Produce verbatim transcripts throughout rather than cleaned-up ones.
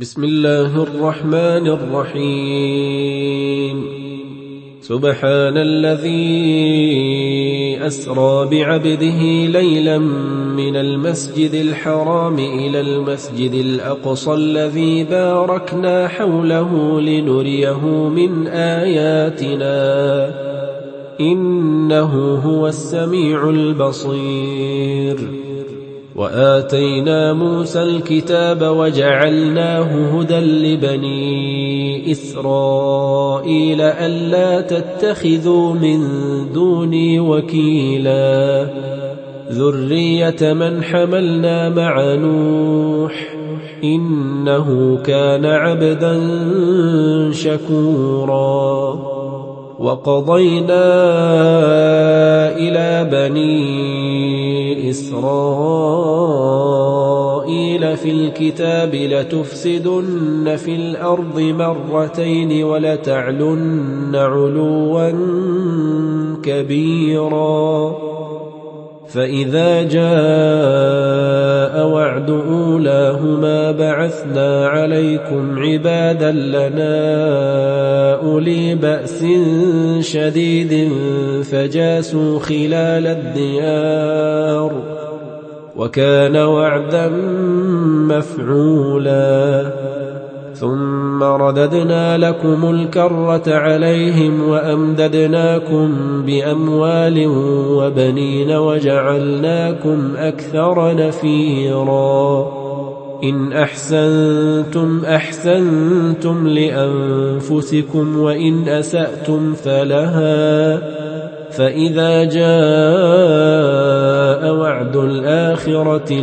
بسم الله الرحمن الرحيم. سبحان الذي أسرى بعبده ليلا من المسجد الحرام إلى المسجد الأقصى الذي باركنا حوله لنريه من آياتنا إنه هو السميع البصير. وآتينا موسى الكتاب وجعلناه هدى لبني إسرائيل ألا تتخذوا من دوني وكيلا ذرية من حملنا مع نوح إنه كان عبدا شكورا. وقضينا إلى بني إسرائيل في الكتاب لتفسدن في الأرض مرتين ولتعلن علوا كبيرا. فإذا جاء وعد أولاهما بعثنا عليكم عبادا لنا أولي بأس شديد فجاسوا خلال الديار وكان وعدا مفعولا. ثم رددنا لكم الكرة عليهم وأمددناكم بأموال وبنين وجعلناكم أكثر نفيرا. إن أحسنتم أحسنتم لأنفسكم وإن أسأتم فلها. فإذا جاء وعد الآخرة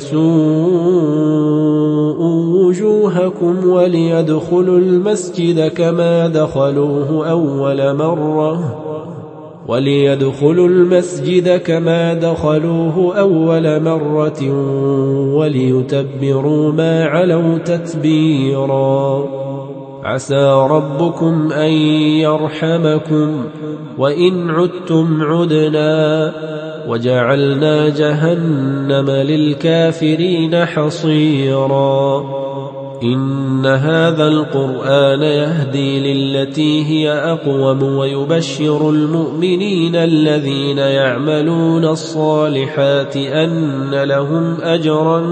ليسوءوا وجوهكم وليدخلوا المسجد كما دخلوه أول مرة وليدخلوا المسجد كما دخلوه أول مرة وليتبروا ما علوا تتبيرا. عسى ربكم أن يرحمكم وإن عدتم عدنا وجعلنا جهنم للكافرين حصيرا. إن هذا القرآن يهدي للتي هي أقوم ويبشر المؤمنين الذين يعملون الصالحات أن لهم أجرا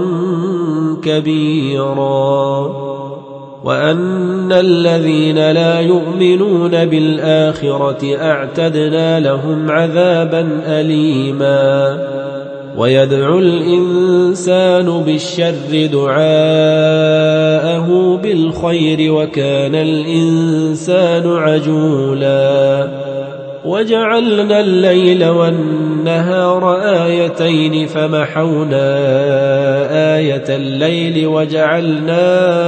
كبيرا وأن الذين لا يؤمنون بالآخرة أعتدنا لهم عذابا أليما. ويدعو الإنسان بالشر دعاءه بالخير وكان الإنسان عجولا. وجعلنا الليل والنهار آيتين فمحونا آية الليل وجعلنا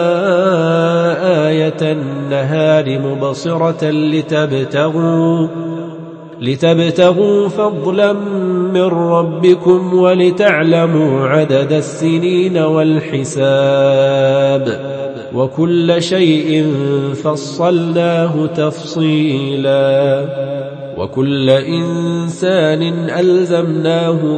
آية النهار مبصرة لتبتغوا لتبتغوا فضلا من ربكم ولتعلموا عدد السنين والحساب وكل شيء فصلناه تفصيلا. وكل إنسان ألزمناه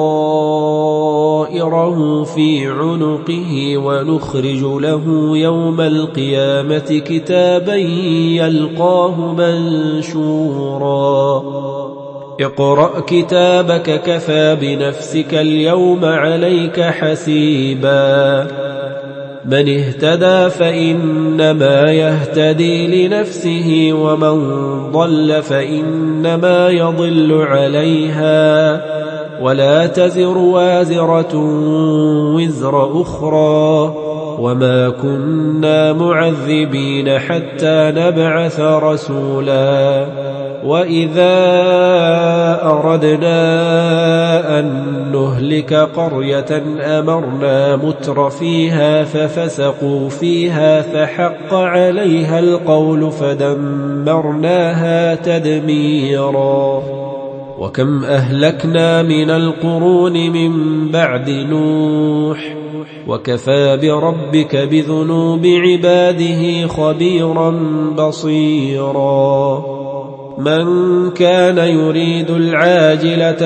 طائره في عنقه ونخرج له يوم القيامة كتابا يلقاه منشورا. اقرأ كتابك كفى بنفسك اليوم عليك حسيبا. من اهتدى فإنما يهتدي لنفسه ومن ضل فإنما يضل عليها ولا تزر وازرة وزر أخرى وما كنا معذبين حتى نبعث رسولا. وإذا أردنا أن نهلك قرية أمرنا متر فيها ففسقوا فيها فحق عليها القول فدمرناها تدميرا. وكم أهلكنا من القرون من بعد نوح وكفى بربك بذنوب عباده خبيرا بصيرا. من كان يريد العاجلة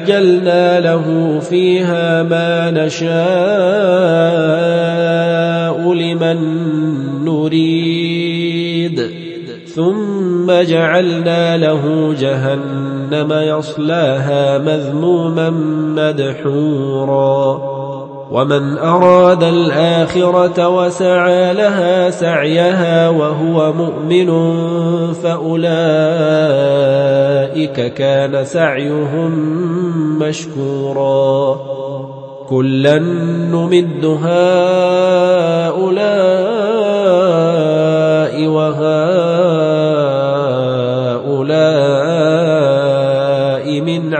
عجلنا له فيها ما نشاء نشاء لمن نريد ثم جعلنا له جهنم يصلاها مذموما مدحورا ومن أراد الآخرة وسعى لها سعيها وهو مؤمن فأولئك كان سعيهم مشكورا كلا نمد هؤلاء وهؤلاء من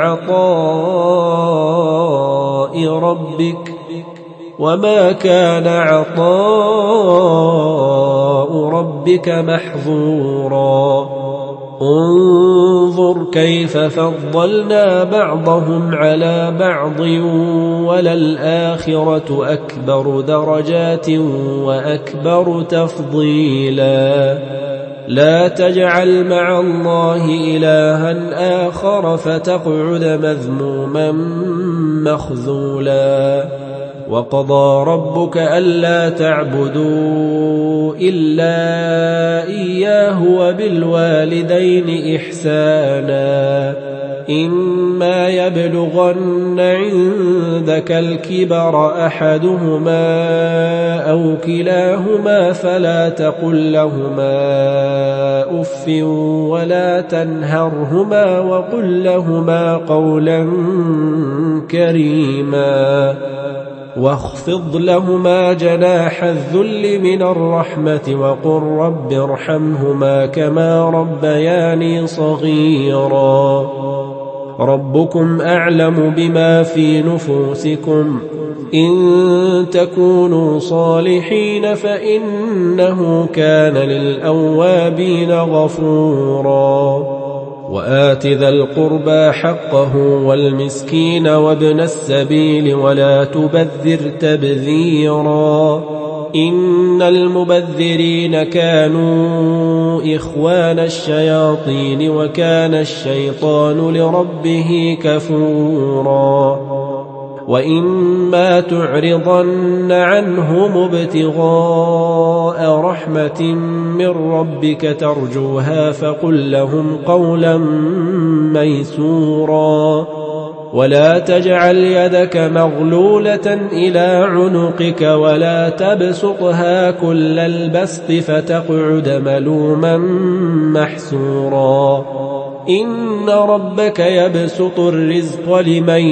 عطاء ربك وما كان عطاء ربك محظورا انظر كيف فضلنا بعضهم على بعض وللآخرة أكبر درجات وأكبر تفضيلا لا تجعل مع الله إلها آخر فتقعد مذموما مخذولا وقضى ربك ألا تعبدوا إلا إياه وبالوالدين إحسانا إما يبلغن عندك الكبر أحدهما أو كلاهما فلا تقل لهما أف ولا تنهرهما وقل لهما قولا كريما واخفض لهما جناح الذل من الرحمة وقل رب ارحمهما كما ربياني صغيرا ربكم أعلم بما في نفوسكم إن تكونوا صالحين فإنه كان للأوابين غفورا وآت ذا القربى حقه والمسكين وابن السبيل ولا تبذر تبذيرا إن المبذرين كانوا إخوان الشياطين وكان الشيطان لربه كفورا وإما تعرضن عنهم ابتغاء رحمة من ربك ترجوها فقل لهم قولا ميسورا ولا تجعل يدك مغلولة إلى عنقك ولا تبسطها كل البسط فتقعد ملوما محسورا إن ربك يبسط الرزق لمن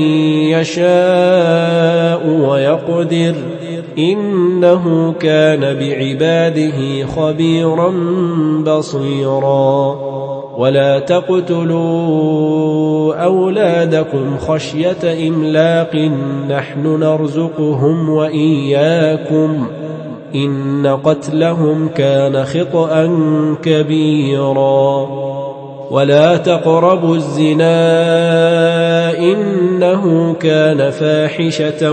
يشاء ويقدر إنه كان بعباده خبيرا بصيرا ولا تقتلوا أولادكم خشية إملاق نحن نرزقهم وإياكم إن قتلهم كان خطأ كبيرا ولا تقربوا الزنا إنه كان فاحشة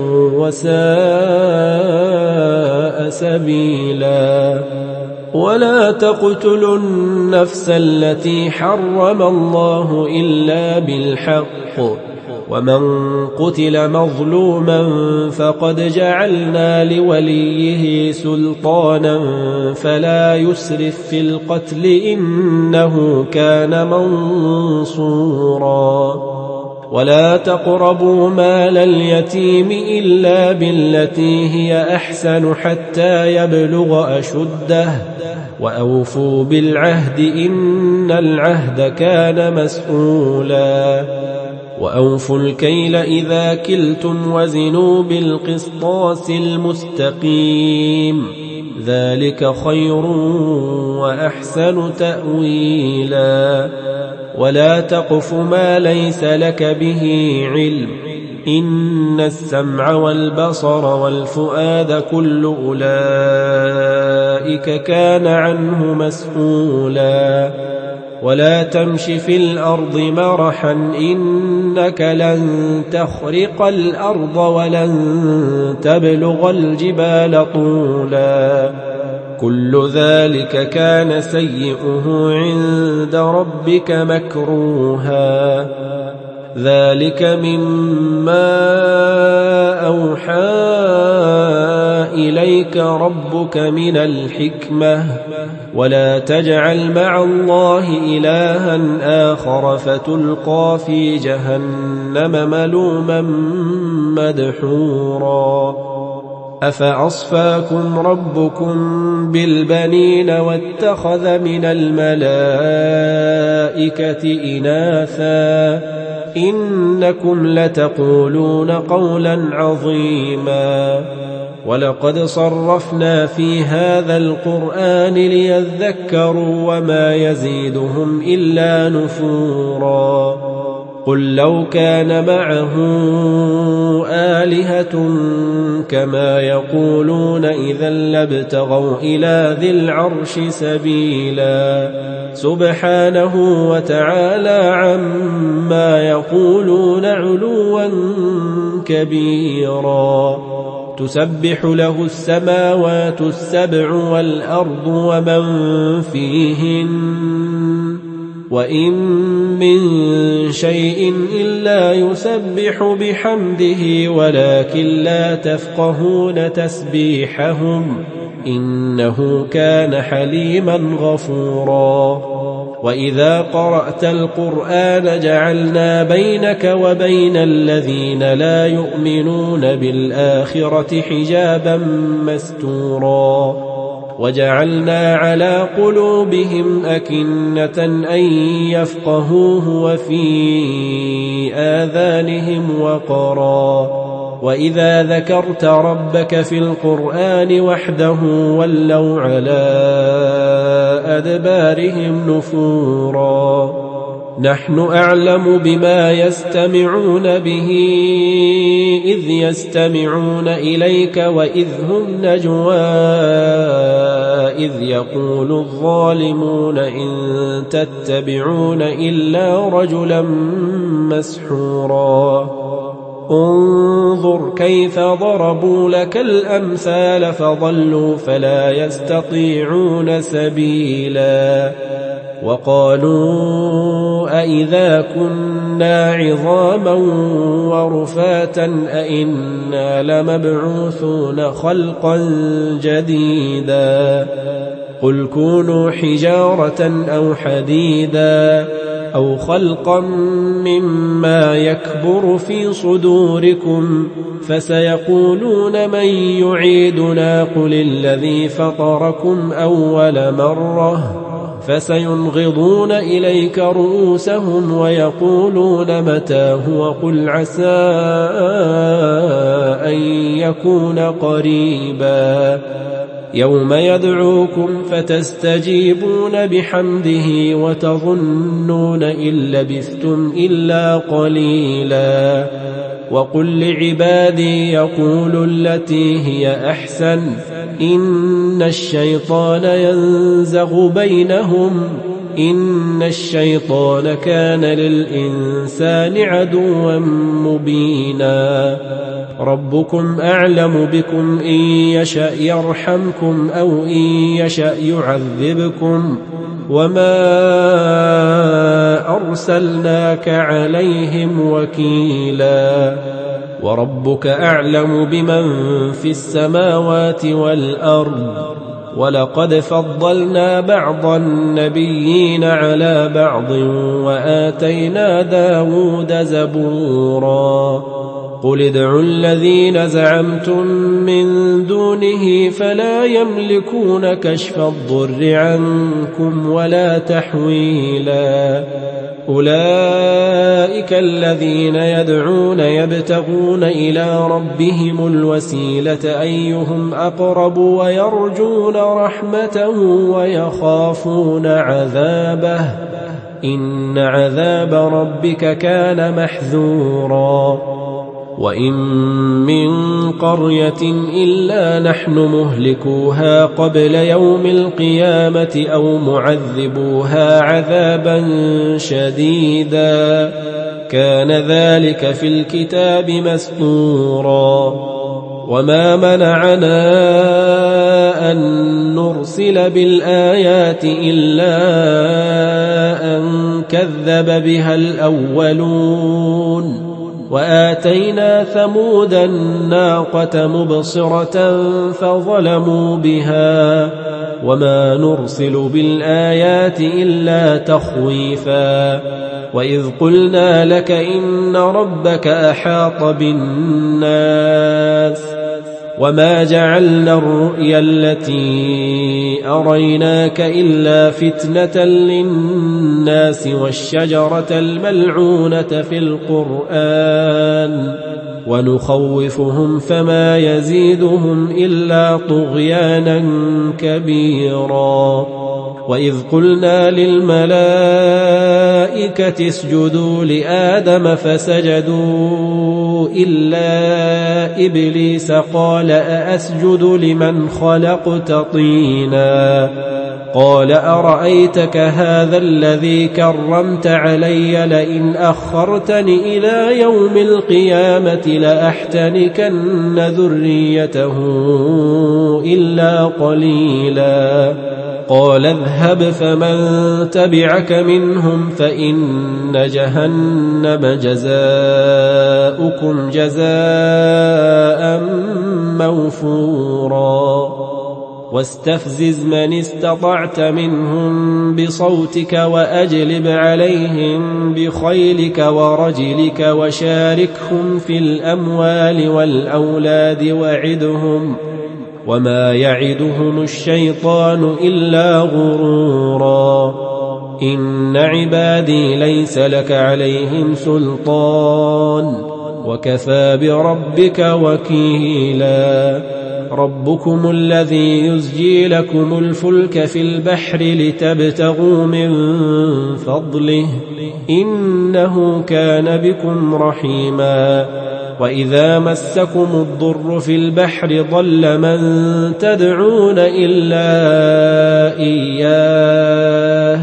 وساء سبيلا ولا تقتلوا النفس التي حرم الله إلا بالحق ومن قتل مظلوما فقد جعلنا لوليه سلطانا فلا يسرف في القتل إنه كان منصورا ولا تقربوا مال اليتيم إلا بالتي هي أحسن حتى يبلغ أشده وأوفوا بالعهد إن العهد كان مسؤولا وأوفوا الكيل إذا كلتم وزنوا بالقسطاس المستقيم ذلك خير وأحسن تأويلا ولا تقف ما ليس لك به علم إن السمع والبصر والفؤاد كل أولئك كان عنه مسؤولا ولا تمش في الأرض مرحا إنك لن تخرق الأرض ولن تبلغ الجبال طولا كل ذلك كان سيئه عند ربك مكروها ذلك مما أوحى إليك ربك من الحكمة ولا تجعل مع الله إلها آخر فتلقى في جهنم ملوما مدحورا أفأصفاكم ربكم بالبنين واتخذ من الملائكة إناثا إنكم لتقولون قولا عظيما ولقد صرفنا في هذا القرآن ليذكروا وما يزيدهم إلا نفورا قل لو كان معه آلهة كما يقولون إذا لابتغوا إلى ذي العرش سبيلا سبحانه وتعالى عما يقولون علوا كبيرا تسبح له السماوات السبع والأرض ومن فيهن وإن من شيء إلا يسبح بحمده ولكن لا تفقهون تسبيحهم إنه كان حليما غفورا وإذا قرأت القرآن جعلنا بينك وبين الذين لا يؤمنون بالآخرة حجابا مستورا وجعلنا على قلوبهم أكنة أن يفقهوه وفي آذانهم وقرا وإذا ذكرت ربك في القرآن وحده ولوا على أدبارهم نفورا نحن أعلم بما يستمعون به إذ يستمعون إليك وإذ هم نجوى إذ يقول الظالمون إن تتبعون إلا رجلا مسحورا انظر كيف ضربوا لك الأمثال فضلوا فلا يستطيعون سبيلا وقالوا أئذا كنا عظاما ورفاتا أئنا لمبعوثون خلقا جديدا قل كونوا حجارة أو حديدا أو خلقا مما يكبر في صدوركم فسيقولون من يعيدنا قل الذي فطركم أول مرة فسينغضون إليك رؤوسهم ويقولون متى هو قل عسى أن يكون قريبا يوم يدعوكم فتستجيبون بحمده وتظنون إن لبثتم إلا قليلا وقل لعبادي يقولوا التي هي أحسن إن الشيطان ينزغ بينهم إن الشيطان كان للإنسان عدوا مبينا ربكم أعلم بكم إن يشأ يرحمكم أو إن يشأ يعذبكم وما أرسلناك عليهم وكيلا وربك أعلم بمن في السماوات والأرض ولقد فضلنا بعض النبيين على بعض وآتينا داود زبورا قل ادعوا الذين زعمتم من دونه فلا يملكون كشف الضر عنكم ولا تحويلا أولئك الذين يدعون يبتغون إلى ربهم الوسيلة أيهم أقرب ويرجون رحمته ويخافون عذابه إن عذاب ربك كان محذورا وإن من قرية إلا نحن مهلكوها قبل يوم القيامة أو معذبوها عذابا شديدا كان ذلك في الكتاب مسطورا وما منعنا أن نرسل بالآيات إلا أن كذب بها الأولون وآتينا ثمود الناقة مبصرة فظلموا بها وما نرسل بالآيات إلا تخويفا وإذ قلنا لك إن ربك أحاط بالناس وما جعلنا الرؤيا التي أريناك إلا فتنة للناس والشجرة الملعونة في القرآن ونخوفهم فما يزيدهم إلا طغيانا كبيرا وإذ قلنا للملائكة اسجدوا لآدم فسجدوا إلا إبليس قال أأسجد لمن خلقت طينا قال أرأيتك هذا الذي كرمت علي لئن أخرتني إلى يوم القيامة لأحتنكن ذريته إلا قليلا قال اذهب فمن تبعك منهم فإن جهنم جزاؤكم جزاء موفورا واستفزز من استطعت منهم بصوتك وأجلب عليهم بخيلك ورجلك وشاركهم في الأموال والأولاد وعدهم وما يعدهم الشيطان إلا غرورا إن عبادي ليس لك عليهم سلطان وكفى بربك وكيلا ربكم الذي يزجي لكم الفلك في البحر لتبتغوا من فضله إنه كان بكم رحيما وإذا مسكم الضر في البحر ضل من تدعون إلا إياه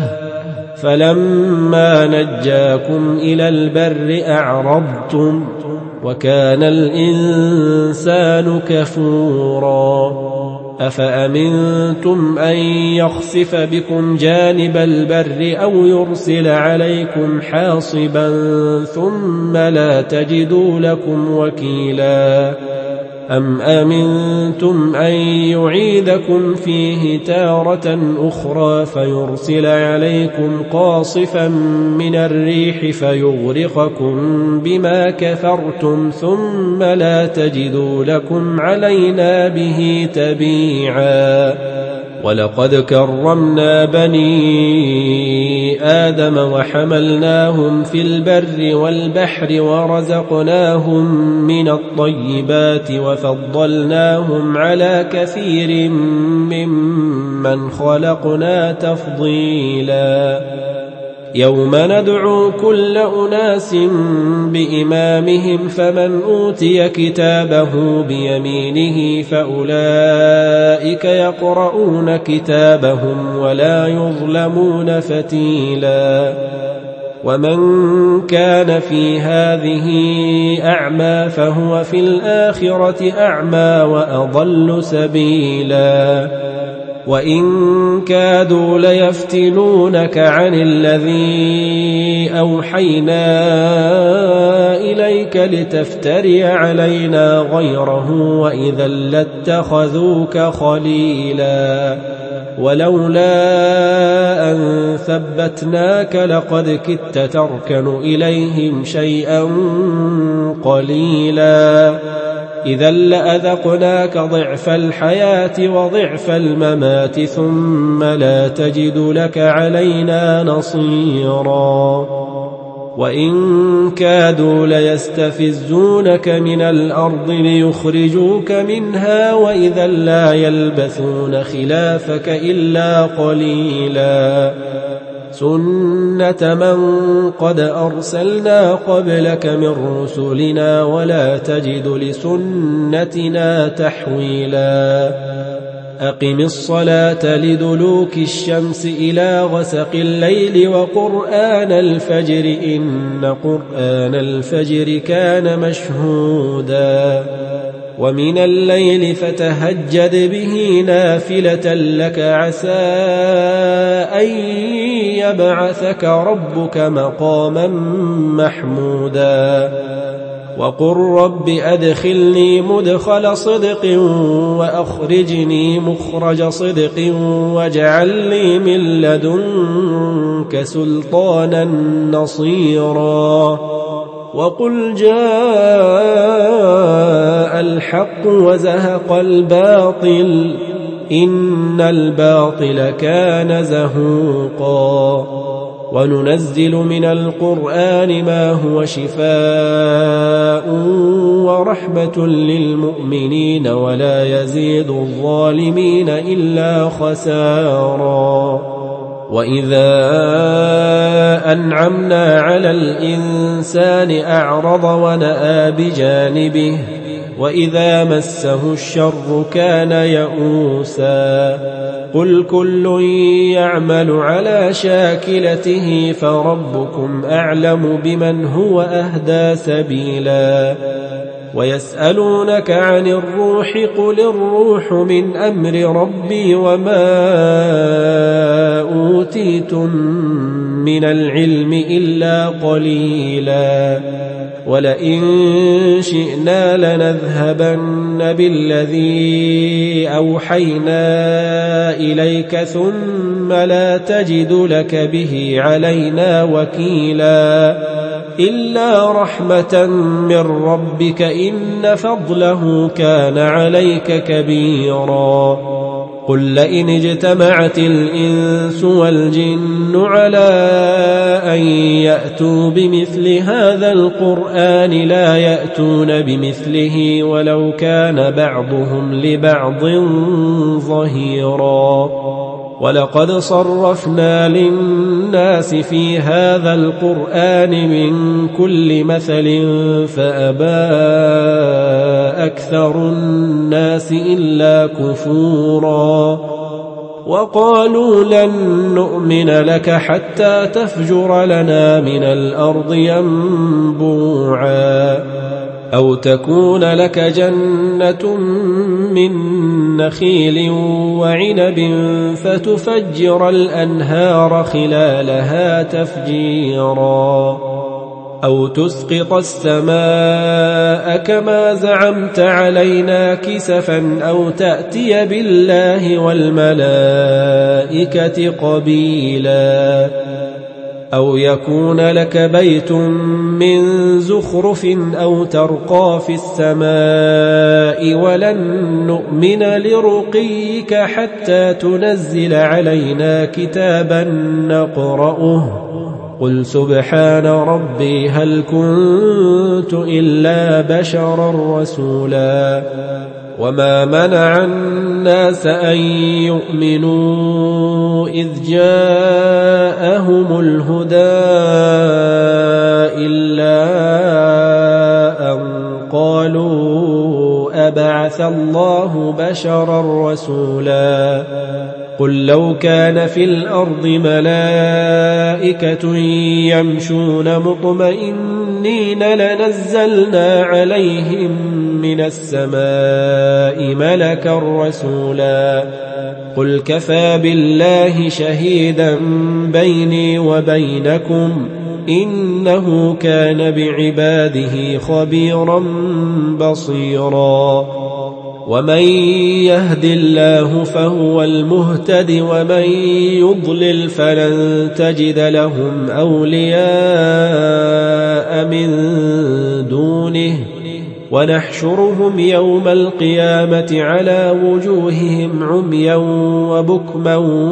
فلما نجاكم إلى البر أعرضتم وكان الإنسان كفورا أفأمنتم أن يخسف بكم جانب البر أو يرسل عليكم حاصبا ثم لا تجدوا لكم وكيلا أم أمنتم أن يعيدكم فيه تارة أخرى فيرسل عليكم قاصفا من الريح فيغرقكم بما كفرتم ثم لا تجدوا لكم علينا به تبيعا ولقد كرمنا بني آدم وحملناهم في البر والبحر ورزقناهم من الطيبات وفضلناهم على كثير ممن خلقنا تفضيلا يوم ندعو كل أناس بإمامهم فمن أوتي كتابه بيمينه فأولئك يقرؤون كتابهم ولا يظلمون فتيلا ومن كان في هذه أعمى فهو في الآخرة أعمى وأضل سبيلا وإن كادوا ليفتنونك عن الذي أوحينا إليك لتفتري علينا غيره وإذا لاتخذوك خليلا ولولا أن ثبتناك لقد كدت تركن إليهم شيئا قليلا إذا لأذقناك ضعف الحياة وضعف الممات ثم لا تجد لك علينا نصيرا وإن كادوا ليستفزونك من الأرض ليخرجوك منها وإذا لا يلبثون خلافك إلا قليلا سنة من قد أرسلنا قبلك من رسلنا ولا تجد لسنتنا تحويلا أقم الصلاة لدلوك الشمس إلى غسق الليل وقرآن الفجر إن قرآن الفجر كان مشهودا ومن الليل فتهجد به نافلة لك عسى أن يبعثك ربك مقاما محمودا وقل رب أدخلني مدخل صدق وأخرجني مخرج صدق واجعل لي من لدنك سلطانا نصيرا وقل جاء الحق وزهق الباطل إن الباطل كان زهوقا وننزل من القرآن ما هو شفاء ورحمة للمؤمنين ولا يزيد الظالمين إلا خسارا وإذا أنعمنا على الإنسان أعرض ونأى بجانبه وإذا مسه الشر كان يئوسا قل كل يعمل على شاكلته فربكم أعلم بمن هو أهدى سبيلا ويسألونك عن الروح قل الروح من أمر ربي وما أوتيتم من العلم إلا قليلا ولئن شئنا لنذهبن بالذي أوحينا إليك ثم لا تجد لك به علينا وكيلا إلا رحمة من ربك إن فضله كان عليك كبيرا قل لئن اجتمعت الإنس والجن على أن يأتوا بمثل هذا القرآن لا يأتون بمثله ولو كان بعضهم لبعض ظهيرا ولقد صرفنا للناس في هذا القرآن من كل مثل فأبى أكثر الناس إلا كفورا وقالوا لن نؤمن لك حتى تفجر لنا من الأرض ينبوعا أو تكون لك جنة من نخيل وعنب فتفجر الأنهار خلالها تفجيرا أو تسقط السماء كما زعمت علينا كسفا أو تأتي بالله والملائكة قبيلا أو يكون لك بيت من زخرف أو ترقى في السماء ولن نؤمن لرقيك حتى تنزل علينا كتابا نقرأه قل سبحان ربي هل كنت إلا بشرا رسولا وما منع الناس أن يؤمنوا إذ جاءهم الهدى إلا أن قالوا أبعث الله بشرا رسولا قل لو كان في الأرض ملائكة يمشون مطمئنين لنزلنا عليهم من السماء ملكا رسولا قل كفى بالله شهيدا بيني وبينكم إنه كان بعباده خبيرا بصيرا ومن يهد الله فهو المهتد ومن يضلل فلن تجد لهم أولياء من دونه ونحشرهم يوم القيامة على وجوههم عميا وبكما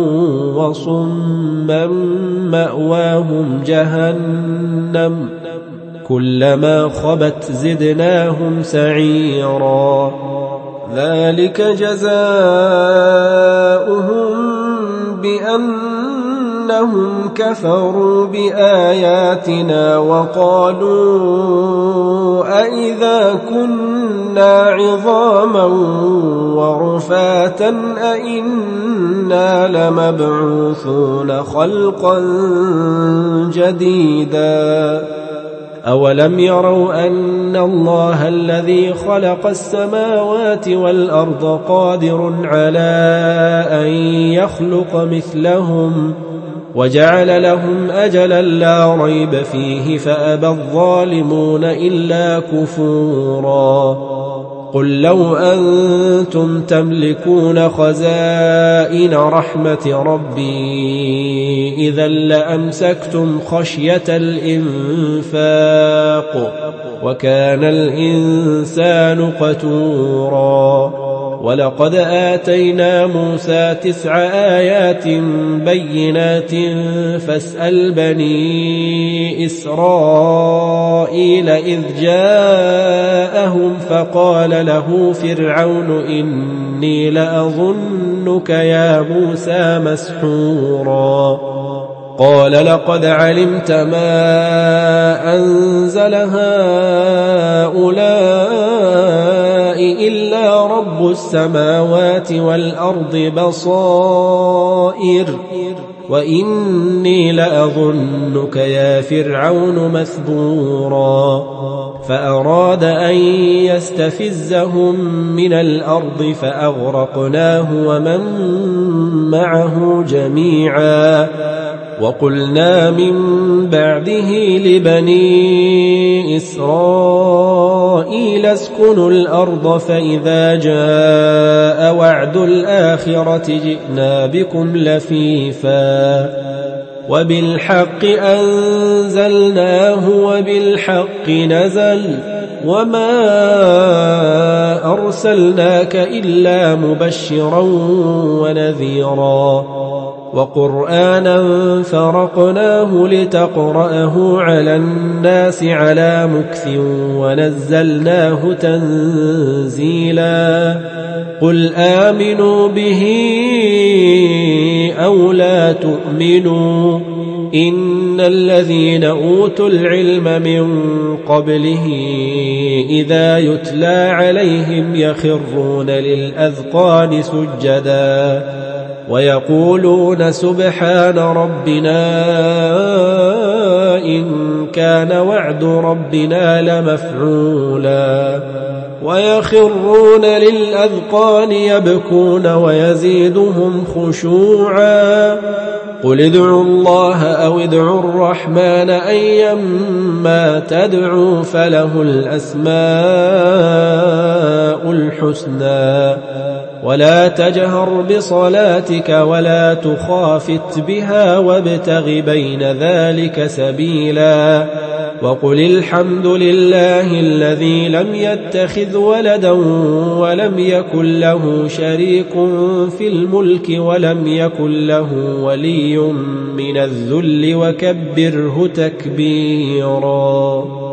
وصما مأواهم جهنم كلما خبت زدناهم سعيرا ذلك جزاؤهم بأنهم كفروا بآياتنا وقالوا أئذا كنا عظاما ورفاتا أئنا لمبعوثون خلقا جديدا أولم يروا أن الله الذي خلق السماوات والأرض قادر على أن يخلق مثلهم وجعل لهم أجلا لا ريب فيه فأبى الظالمون إلا كفورا قل لو أنتم تملكون خزائن رحمة ربي إذا لأمسكتم خشية الإنفاق وكان الإنسان قتورا ولقد آتينا موسى تسع آيات بينات فاسأل بني إسرائيل إذ جاءهم فقال له فرعون إني لأظنك يا موسى مسحورا قال لقد علمت ما أنزل هؤلاء إلا رب السماوات والأرض بصائر وإني لأظنك يا فرعون مثبورا فأراد أن يستفزهم من الأرض فأغرقناه ومن معه جميعا وقلنا من بعده لبني إسرائيل اسكنوا الأرض فإذا جاء وعد الآخرة جئنا بكم لفيفا وبالحق أنزلناه وبالحق نزل وما أرسلناك إلا مبشرا ونذيرا وقرآنا فرقناه لتقرأه على الناس على مكث ونزلناه تنزيلا قل آمنوا به أو لا تؤمنوا إن الذين أوتوا العلم من قبله إذا يتلى عليهم يخرون للأذقان سجدا ويقولون سبحان ربنا إن كان وعد ربنا لمفعولا ويخرون للأذقان يبكون ويزيدهم خشوعا قل ادعوا الله أو ادعوا الرحمن أيما تدعوا فله الأسماء الحسنى ولا تجهر بصلاتك ولا تخافت بها وابتغ بين ذلك سبيلا وقل الحمد لله الذي لم يتخذ ولدا ولم يكن له شريك في الملك ولم يكن له ولي من الذل وكبره تكبيرا.